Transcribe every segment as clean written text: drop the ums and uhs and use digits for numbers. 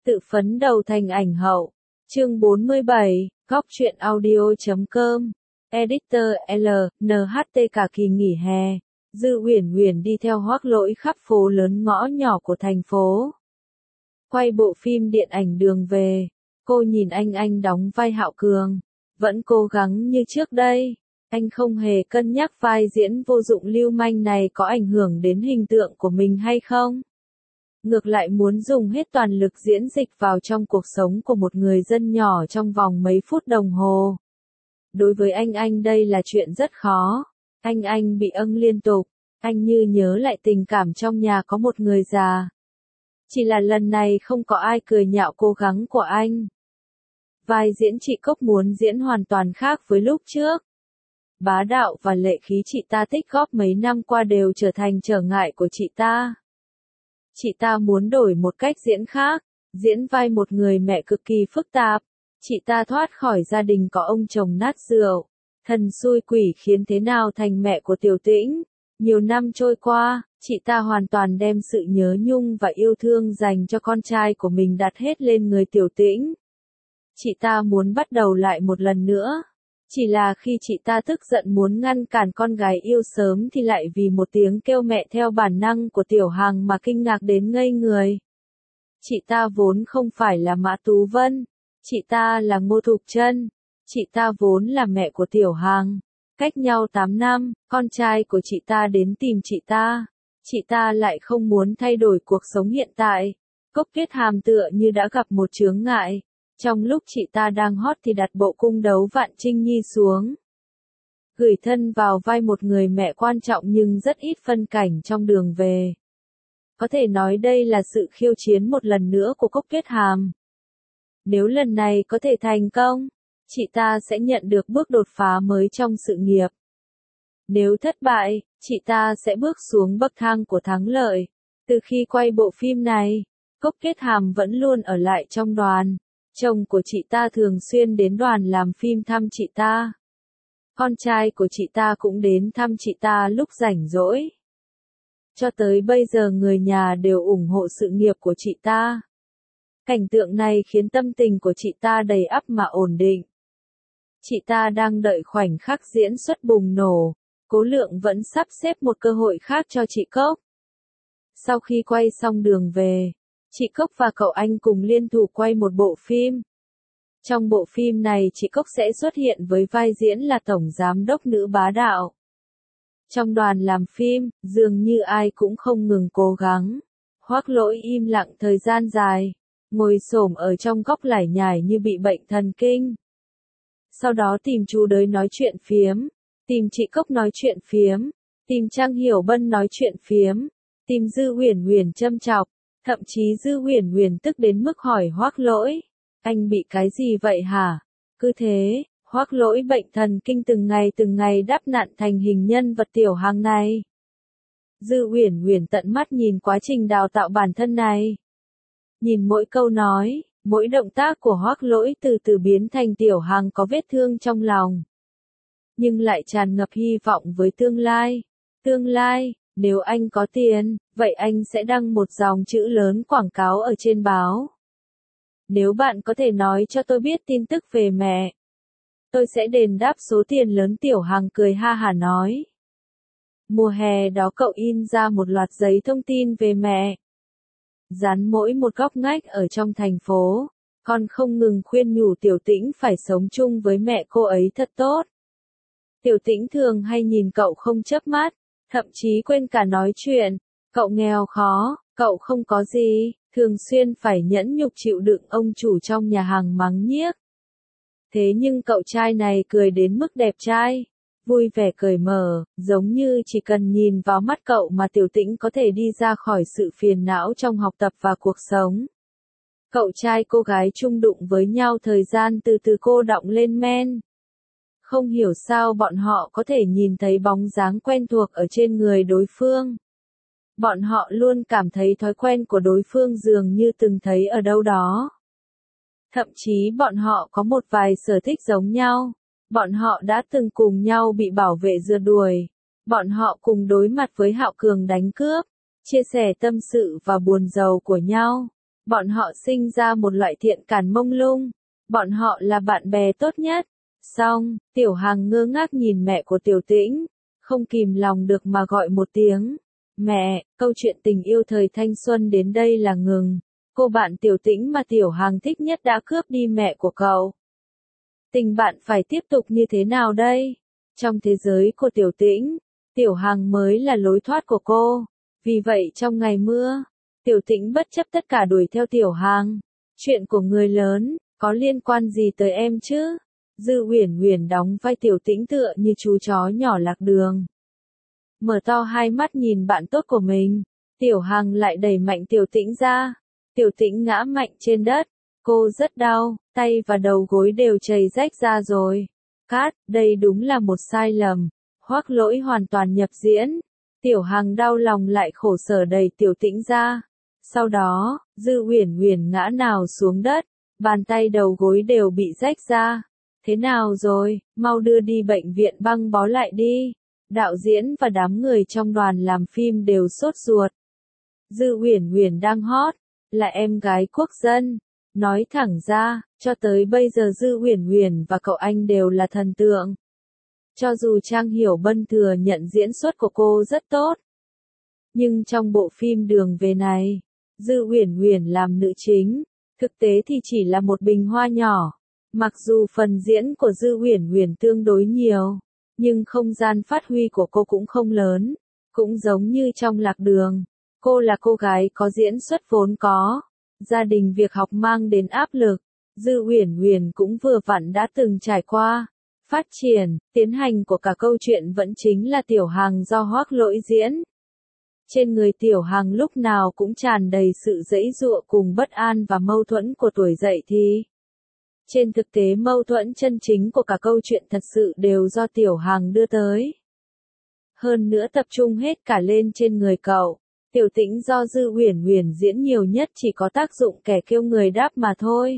Tự phấn đấu thành ảnh hậu. Chương 47, Góc truyện audio.com. Editor L, NHT. Cả kỳ nghỉ hè, Dư Uyển Uyển đi theo Hoắc Lỗi khắp phố lớn ngõ nhỏ của thành phố. Quay bộ phim điện ảnh Đường Về, cô nhìn anh đóng vai Hạo Cường, vẫn cố gắng như trước đây. Anh không hề cân nhắc vai diễn vô dụng lưu manh này có ảnh hưởng đến hình tượng của mình hay không. Ngược lại muốn dùng hết toàn lực diễn dịch vào trong cuộc sống của một người dân nhỏ trong vòng mấy phút đồng hồ. Đối với anh đây là chuyện rất khó. Anh bị âng liên tục, anh như nhớ lại tình cảm trong nhà có một người già. Chỉ là lần này không có ai cười nhạo cố gắng của anh. Vai diễn chị Cốc muốn diễn hoàn toàn khác với lúc trước. Bá đạo và lệ khí chị ta tích góp mấy năm qua đều trở thành trở ngại của chị ta. Chị ta muốn đổi một cách diễn khác, diễn vai một người mẹ cực kỳ phức tạp. Chị ta thoát khỏi gia đình có ông chồng nát rượu, thần xui quỷ khiến thế nào thành mẹ của Tiểu Tĩnh. Nhiều năm trôi qua, chị ta hoàn toàn đem sự nhớ nhung và yêu thương dành cho con trai của mình đặt hết lên người Tiểu Tĩnh. Chị ta muốn bắt đầu lại một lần nữa. Chỉ là khi chị ta tức giận muốn ngăn cản con gái yêu sớm thì lại vì một tiếng kêu mẹ theo bản năng của Tiểu Hằng mà kinh ngạc đến ngây người. Chị ta vốn không phải là Mã Tú Vân, chị ta là Ngô Thục Trân, chị ta vốn là mẹ của Tiểu Hằng. Cách nhau 8 năm, con trai của chị ta đến tìm chị ta lại không muốn thay đổi cuộc sống hiện tại. Cốc Kết Hàm tựa như đã gặp một chướng ngại. Trong lúc chị ta đang hot thì đặt bộ cung đấu Vạn Trinh Nhi xuống. Gửi thân vào vai một người mẹ quan trọng nhưng rất ít phân cảnh trong Đường Về. Có thể nói đây là sự khiêu chiến một lần nữa của Cốc Kết Hàm. Nếu lần này có thể thành công, chị ta sẽ nhận được bước đột phá mới trong sự nghiệp. Nếu thất bại, chị ta sẽ bước xuống bậc thang của thắng lợi. Từ khi quay bộ phim này, Cốc Kết Hàm vẫn luôn ở lại trong đoàn. Chồng của chị ta thường xuyên đến đoàn làm phim thăm chị ta. Con trai của chị ta cũng đến thăm chị ta lúc rảnh rỗi. Cho tới bây giờ người nhà đều ủng hộ sự nghiệp của chị ta. Cảnh tượng này khiến tâm tình của chị ta đầy ắp mà ổn định. Chị ta đang đợi khoảnh khắc diễn xuất bùng nổ. Cố Lượng vẫn sắp xếp một cơ hội khác cho chị Cốc. Sau khi quay xong Đường Về, chị Cốc và cậu anh cùng liên thủ quay một bộ phim. Trong bộ phim này chị Cốc sẽ xuất hiện với vai diễn là tổng giám đốc nữ bá đạo. Trong đoàn làm phim, dường như ai cũng không ngừng cố gắng. Hoắc Lỗi im lặng thời gian dài, ngồi xổm ở trong góc lải nhải như bị bệnh thần kinh. Sau đó tìm chú Đới nói chuyện phiếm, tìm chị Cốc nói chuyện phiếm, tìm Trang Hiểu Bân nói chuyện phiếm, tìm Dư Uyển Uyển châm chọc. Thậm chí Dư Uyển Uyển tức đến mức hỏi Hoắc Lỗi, anh bị cái gì vậy hả? Cứ thế, Hoắc Lỗi bệnh thần kinh từng ngày đắp nặn thành hình nhân vật Tiểu Hằng này. Dư Uyển Uyển tận mắt nhìn quá trình đào tạo bản thân này. Nhìn mỗi câu nói, mỗi động tác của Hoắc Lỗi từ từ biến thành Tiểu Hằng có vết thương trong lòng. Nhưng lại tràn ngập hy vọng với tương lai. Tương lai, nếu anh có tiền, vậy anh sẽ đăng một dòng chữ lớn quảng cáo ở trên báo. Nếu bạn có thể nói cho tôi biết tin tức về mẹ, tôi sẽ đền đáp số tiền lớn. Tiểu Hằng cười ha hả nói. Mùa hè đó cậu in ra một loạt giấy thông tin về mẹ. Dán mỗi một góc ngách ở trong thành phố, con không ngừng khuyên nhủ Tiểu Tĩnh phải sống chung với mẹ cô ấy thật tốt. Tiểu Tĩnh thường hay nhìn cậu không chớp mắt, thậm chí quên cả nói chuyện. Cậu nghèo khó, cậu không có gì, thường xuyên phải nhẫn nhục chịu đựng ông chủ trong nhà hàng mắng nhiếc. Thế nhưng cậu trai này cười đến mức đẹp trai, vui vẻ cởi mở, giống như chỉ cần nhìn vào mắt cậu mà Tiểu Tĩnh có thể đi ra khỏi sự phiền não trong học tập và cuộc sống. Cậu trai cô gái chung đụng với nhau thời gian từ từ cô đọng lên men. Không hiểu sao bọn họ có thể nhìn thấy bóng dáng quen thuộc ở trên người đối phương. Bọn họ luôn cảm thấy thói quen của đối phương dường như từng thấy ở đâu đó. Thậm chí bọn họ có một vài sở thích giống nhau. Bọn họ đã từng cùng nhau bị bảo vệ rượt đuổi. Bọn họ cùng đối mặt với Hạo Cường đánh cướp, chia sẻ tâm sự và buồn rầu của nhau. Bọn họ sinh ra một loại thiện cảm mông lung. Bọn họ là bạn bè tốt nhất. Xong, Tiểu Hằng ngơ ngác nhìn mẹ của Tiểu Tĩnh, không kìm lòng được mà gọi một tiếng. Mẹ, câu chuyện tình yêu thời thanh xuân đến đây là ngừng. Cô bạn Tiểu Tĩnh mà Tiểu Hằng thích nhất đã cướp đi mẹ của cậu. Tình bạn phải tiếp tục như thế nào đây? Trong thế giới của Tiểu Tĩnh, Tiểu Hằng mới là lối thoát của cô. Vì vậy trong ngày mưa, Tiểu Tĩnh bất chấp tất cả đuổi theo Tiểu Hằng. Chuyện của người lớn, có liên quan gì tới em chứ? Dư Uyển Uyển đóng vai Tiểu Tĩnh tựa như chú chó nhỏ lạc đường. Mở to hai mắt nhìn bạn tốt của mình, Tiểu Hằng lại đẩy mạnh Tiểu Tĩnh ra. Tiểu Tĩnh ngã mạnh trên đất, cô rất đau, tay và đầu gối đều chảy rách ra rồi. Cát, đây đúng là một sai lầm. Hoắc Lỗi hoàn toàn nhập diễn. Tiểu Hằng đau lòng lại khổ sở đẩy Tiểu Tĩnh ra. Sau đó, Dư Uyển Uyển ngã nhào xuống đất, bàn tay đầu gối đều bị rách ra. Thế nào rồi, mau đưa đi bệnh viện băng bó lại đi. Đạo diễn và đám người trong đoàn làm phim đều sốt ruột. Dư Uyển Uyển đang hot, là em gái quốc dân. Nói thẳng ra, cho tới bây giờ Dư Uyển Uyển và cậu anh đều là thần tượng. Cho dù Trang Hiểu Bân thừa nhận diễn xuất của cô rất tốt, nhưng trong bộ phim Đường Về này, Dư Uyển Uyển làm nữ chính, thực tế thì chỉ là một bình hoa nhỏ. Mặc dù phần diễn của Dư Uyển Uyển tương đối nhiều, nhưng không gian phát huy của cô cũng không lớn. Cũng giống như trong Lạc Đường, cô là cô gái có diễn xuất vốn có, gia đình việc học mang đến áp lực. Dư Uyển Uyển cũng vừa vặn đã từng trải qua. Phát triển, tiến hành của cả câu chuyện vẫn chính là Tiểu Hằng do Hoắc Lỗi diễn. Trên người Tiểu Hằng lúc nào cũng tràn đầy sự giãy giụa cùng bất an và mâu thuẫn của tuổi dậy thì. Trên thực tế mâu thuẫn chân chính của cả câu chuyện thật sự đều do Tiểu Hằng đưa tới. Hơn nữa tập trung hết cả lên trên người cậu. Tiểu Tĩnh do Dư Uyển Uyển diễn nhiều nhất chỉ có tác dụng kẻ kêu người đáp mà thôi.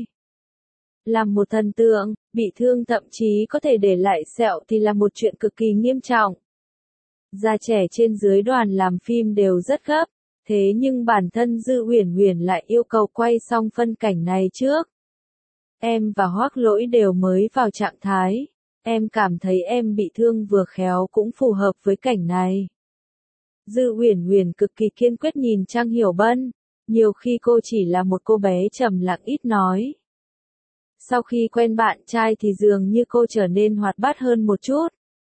Làm một thần tượng, bị thương thậm chí có thể để lại sẹo thì là một chuyện cực kỳ nghiêm trọng. Già trẻ trên dưới đoàn làm phim đều rất gấp, thế nhưng bản thân Dư Uyển Uyển lại yêu cầu quay xong phân cảnh này trước. Em và Hoắc Lỗi đều mới vào trạng thái, em cảm thấy em bị thương vừa khéo cũng phù hợp với cảnh này. Dư Uyển Uyển cực kỳ kiên quyết nhìn Trang Hiểu Bân, nhiều khi cô chỉ là một cô bé trầm lặng ít nói. Sau khi quen bạn trai thì dường như cô trở nên hoạt bát hơn một chút,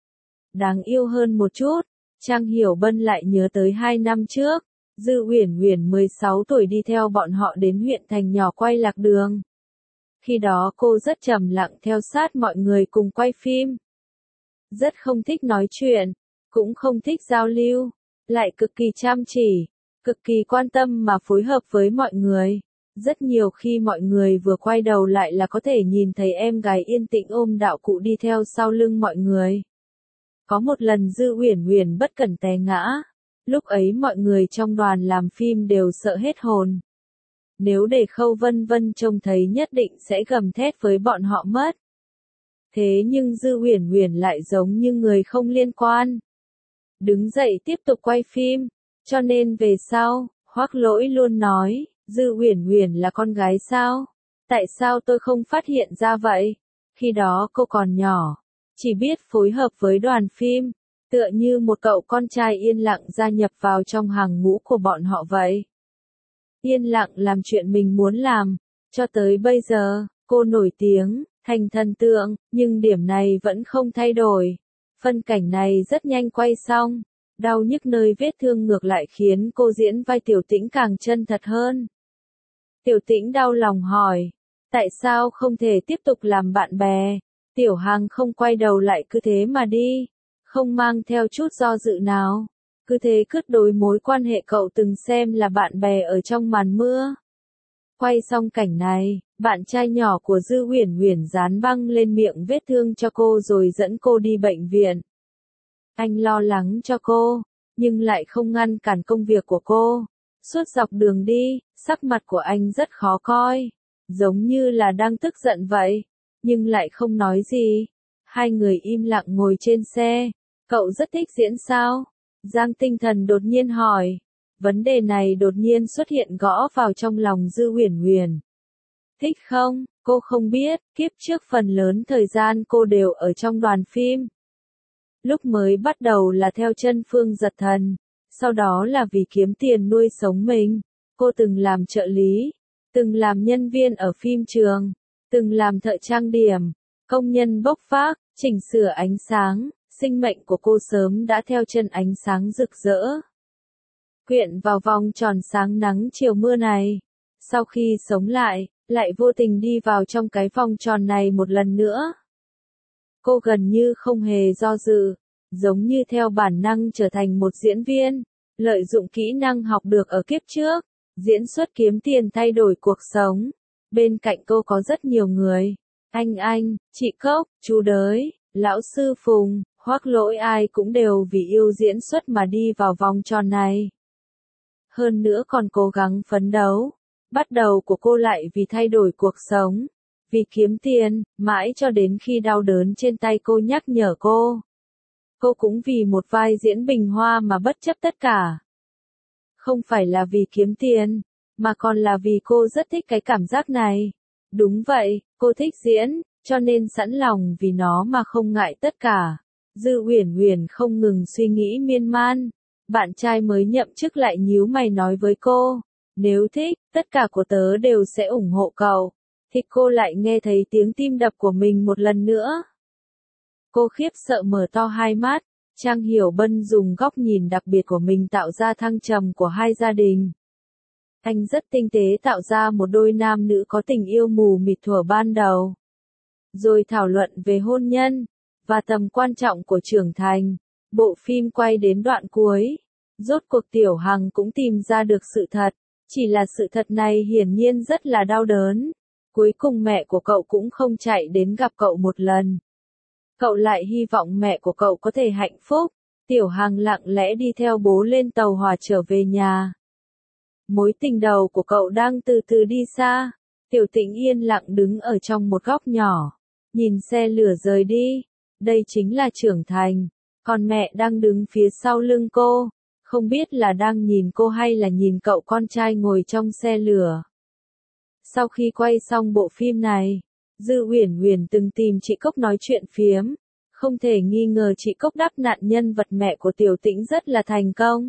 đáng yêu hơn một chút. Trang Hiểu Bân lại nhớ tới 2 năm trước, Dư Uyển Uyển 16 tuổi đi theo bọn họ đến huyện thành nhỏ quay Lạc Đường. Khi đó cô rất trầm lặng theo sát mọi người cùng quay phim. Rất không thích nói chuyện, cũng không thích giao lưu, lại cực kỳ chăm chỉ, cực kỳ quan tâm mà phối hợp với mọi người. Rất nhiều khi mọi người vừa quay đầu lại là có thể nhìn thấy em gái yên tĩnh ôm đạo cụ đi theo sau lưng mọi người. Có một lần Dư Uyển Uyển bất cẩn té ngã, lúc ấy mọi người trong đoàn làm phim đều sợ hết hồn. Nếu để Khâu Vân Vân trông thấy nhất định sẽ gầm thét với bọn họ mất. Thế nhưng Dư Uyển Uyển lại giống như người không liên quan. Đứng dậy tiếp tục quay phim, cho nên về sau, Hoắc Lỗi luôn nói, Dư Uyển Uyển là con gái sao? Tại sao tôi không phát hiện ra vậy? Khi đó cô còn nhỏ, chỉ biết phối hợp với đoàn phim, tựa như một cậu con trai yên lặng gia nhập vào trong hàng ngũ của bọn họ vậy. Yên lặng làm chuyện mình muốn làm, cho tới bây giờ, cô nổi tiếng, thành thần tượng, nhưng điểm này vẫn không thay đổi. Phân cảnh này rất nhanh quay xong, đau nhức nơi vết thương ngược lại khiến cô diễn vai Tiểu Tĩnh càng chân thật hơn. Tiểu Tĩnh đau lòng hỏi, tại sao không thể tiếp tục làm bạn bè? Tiểu Hằng không quay đầu lại cứ thế mà đi, không mang theo chút do dự nào, cứ thế cướp đối mối quan hệ cậu từng xem là bạn bè ở trong màn mưa. Quay xong cảnh này, bạn trai nhỏ của Dư Uyển Uyển dán băng lên miệng vết thương cho cô rồi dẫn cô đi bệnh viện. Anh lo lắng cho cô, nhưng lại không ngăn cản công việc của cô. Suốt dọc đường đi, sắc mặt của anh rất khó coi, giống như là đang tức giận vậy, nhưng lại không nói gì. Hai người im lặng ngồi trên xe. Cậu rất thích diễn sao? Giang Tinh Thần đột nhiên hỏi. Vấn đề này đột nhiên xuất hiện gõ vào trong lòng Dư Uyển Uyển. Thích không? Cô không biết, kiếp trước phần lớn thời gian cô đều ở trong đoàn phim. Lúc mới bắt đầu là theo chân Phương Dật Thần, sau đó là vì kiếm tiền nuôi sống mình. Cô từng làm trợ lý, từng làm nhân viên ở phim trường, từng làm thợ trang điểm, công nhân bốc vác, chỉnh sửa ánh sáng. Sinh mệnh của cô sớm đã theo chân ánh sáng rực rỡ, quyện vào vòng tròn sáng nắng chiều mưa này. Sau khi sống lại vô tình đi vào trong cái vòng tròn này một lần nữa. Cô gần như không hề do dự, giống như theo bản năng trở thành một diễn viên, lợi dụng kỹ năng học được ở kiếp trước, diễn xuất kiếm tiền thay đổi cuộc sống. Bên cạnh cô có rất nhiều người, anh, chị Cốc, chú Đới, lão sư Phùng, Hoắc Lỗi, ai cũng đều vì yêu diễn xuất mà đi vào vòng tròn này. Hơn nữa còn cố gắng phấn đấu. Bắt đầu của cô lại vì thay đổi cuộc sống, vì kiếm tiền, mãi cho đến khi đau đớn trên tay cô nhắc nhở cô. Cô cũng vì một vai diễn bình hoa mà bất chấp tất cả. Không phải là vì kiếm tiền, mà còn là vì cô rất thích cái cảm giác này. Đúng vậy, cô thích diễn, cho nên sẵn lòng vì nó mà không ngại tất cả. Dư Uyển Uyển không ngừng suy nghĩ miên man. Bạn trai mới nhậm chức lại nhíu mày nói với cô, nếu thích, tất cả của tớ đều sẽ ủng hộ cậu. Thì cô lại nghe thấy tiếng tim đập của mình một lần nữa. Cô khiếp sợ mở to hai mắt. Trang Hiểu Bân dùng góc nhìn đặc biệt của mình tạo ra thăng trầm của hai gia đình. Anh rất tinh tế tạo ra một đôi nam nữ có tình yêu mù mịt thuở ban đầu. Rồi thảo luận về hôn nhân, và tầm quan trọng của trưởng thành. Bộ phim quay đến đoạn cuối. Rốt cuộc Tiểu Hằng cũng tìm ra được sự thật. Chỉ là sự thật này hiển nhiên rất là đau đớn. Cuối cùng mẹ của cậu cũng không chạy đến gặp cậu một lần. Cậu lại hy vọng mẹ của cậu có thể hạnh phúc. Tiểu Hằng lặng lẽ đi theo bố lên tàu hỏa trở về nhà. Mối tình đầu của cậu đang từ từ đi xa. Tiểu Tĩnh yên lặng đứng ở trong một góc nhỏ. Nhìn xe lửa rời đi. Đây chính là trưởng thành. Còn mẹ đang đứng phía sau lưng cô. Không biết là đang nhìn cô hay là nhìn cậu con trai ngồi trong xe lửa. Sau khi quay xong bộ phim này, Dư Uyển Uyển từng tìm chị Cốc nói chuyện phiếm. Không thể nghi ngờ chị Cốc đắp nạn nhân vật mẹ của Tiểu Tĩnh rất là thành công.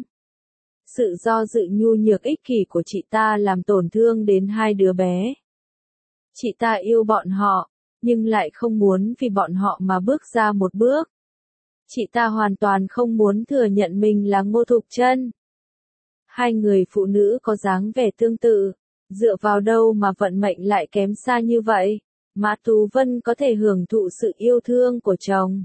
Sự do dự nhu nhược ích kỷ của chị ta làm tổn thương đến hai đứa bé. Chị ta yêu bọn họ, nhưng lại không muốn vì bọn họ mà bước ra một bước. Chị ta hoàn toàn không muốn thừa nhận mình là Ngô Thục Chân. Hai người phụ nữ có dáng vẻ tương tự, dựa vào đâu mà vận mệnh lại kém xa như vậy? Mã Tú Vân có thể hưởng thụ sự yêu thương của chồng,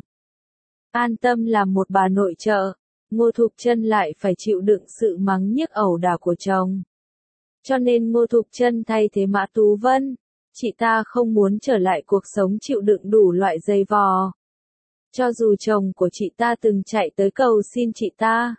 an tâm làm một bà nội trợ. Ngô Thục Chân lại phải chịu đựng sự mắng nhiếc ẩu đả của chồng. Cho nên Ngô Thục Chân thay thế Mã Tú Vân. Chị ta không muốn trở lại cuộc sống chịu đựng đủ loại dày vò. Cho dù chồng của chị ta từng chạy tới cầu xin chị ta.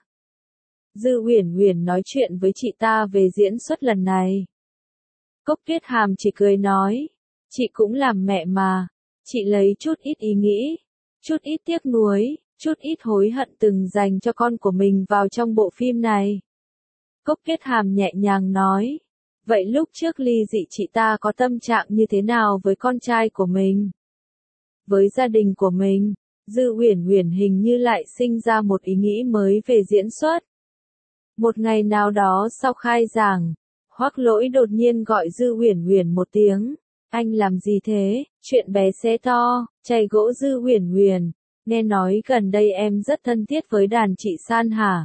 Dư Uyển Uyển nói chuyện với chị ta về diễn xuất lần này. Cốc Tuyết Hàm chỉ cười nói, chị cũng làm mẹ mà, chị lấy chút ít ý nghĩ, chút ít tiếc nuối, chút ít hối hận từng dành cho con của mình vào trong bộ phim này. Cốc Tuyết Hàm nhẹ nhàng nói, vậy lúc trước ly dị chị ta có tâm trạng như thế nào với con trai của mình? Với gia đình của mình? Dư Uyển Uyển hình như lại sinh ra một ý nghĩ mới về diễn xuất. Một ngày nào đó sau khai giảng, Hoắc Lỗi đột nhiên gọi Dư Uyển Uyển một tiếng. Anh làm gì thế? Chuyện bé xé to, chày gỗ Dư Uyển Uyển. Nghe nói gần đây em rất thân thiết với đàn chị San hả?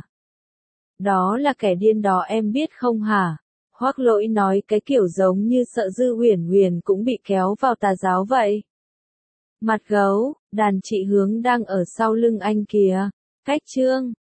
Đó là kẻ điên đó em biết không hả? Hoắc Lỗi nói cái kiểu giống như sợ Dư Uyển Uyển cũng bị kéo vào tà giáo vậy. Mặt gấu, đàn chị Hướng đang ở sau lưng anh kìa. Cách Trương,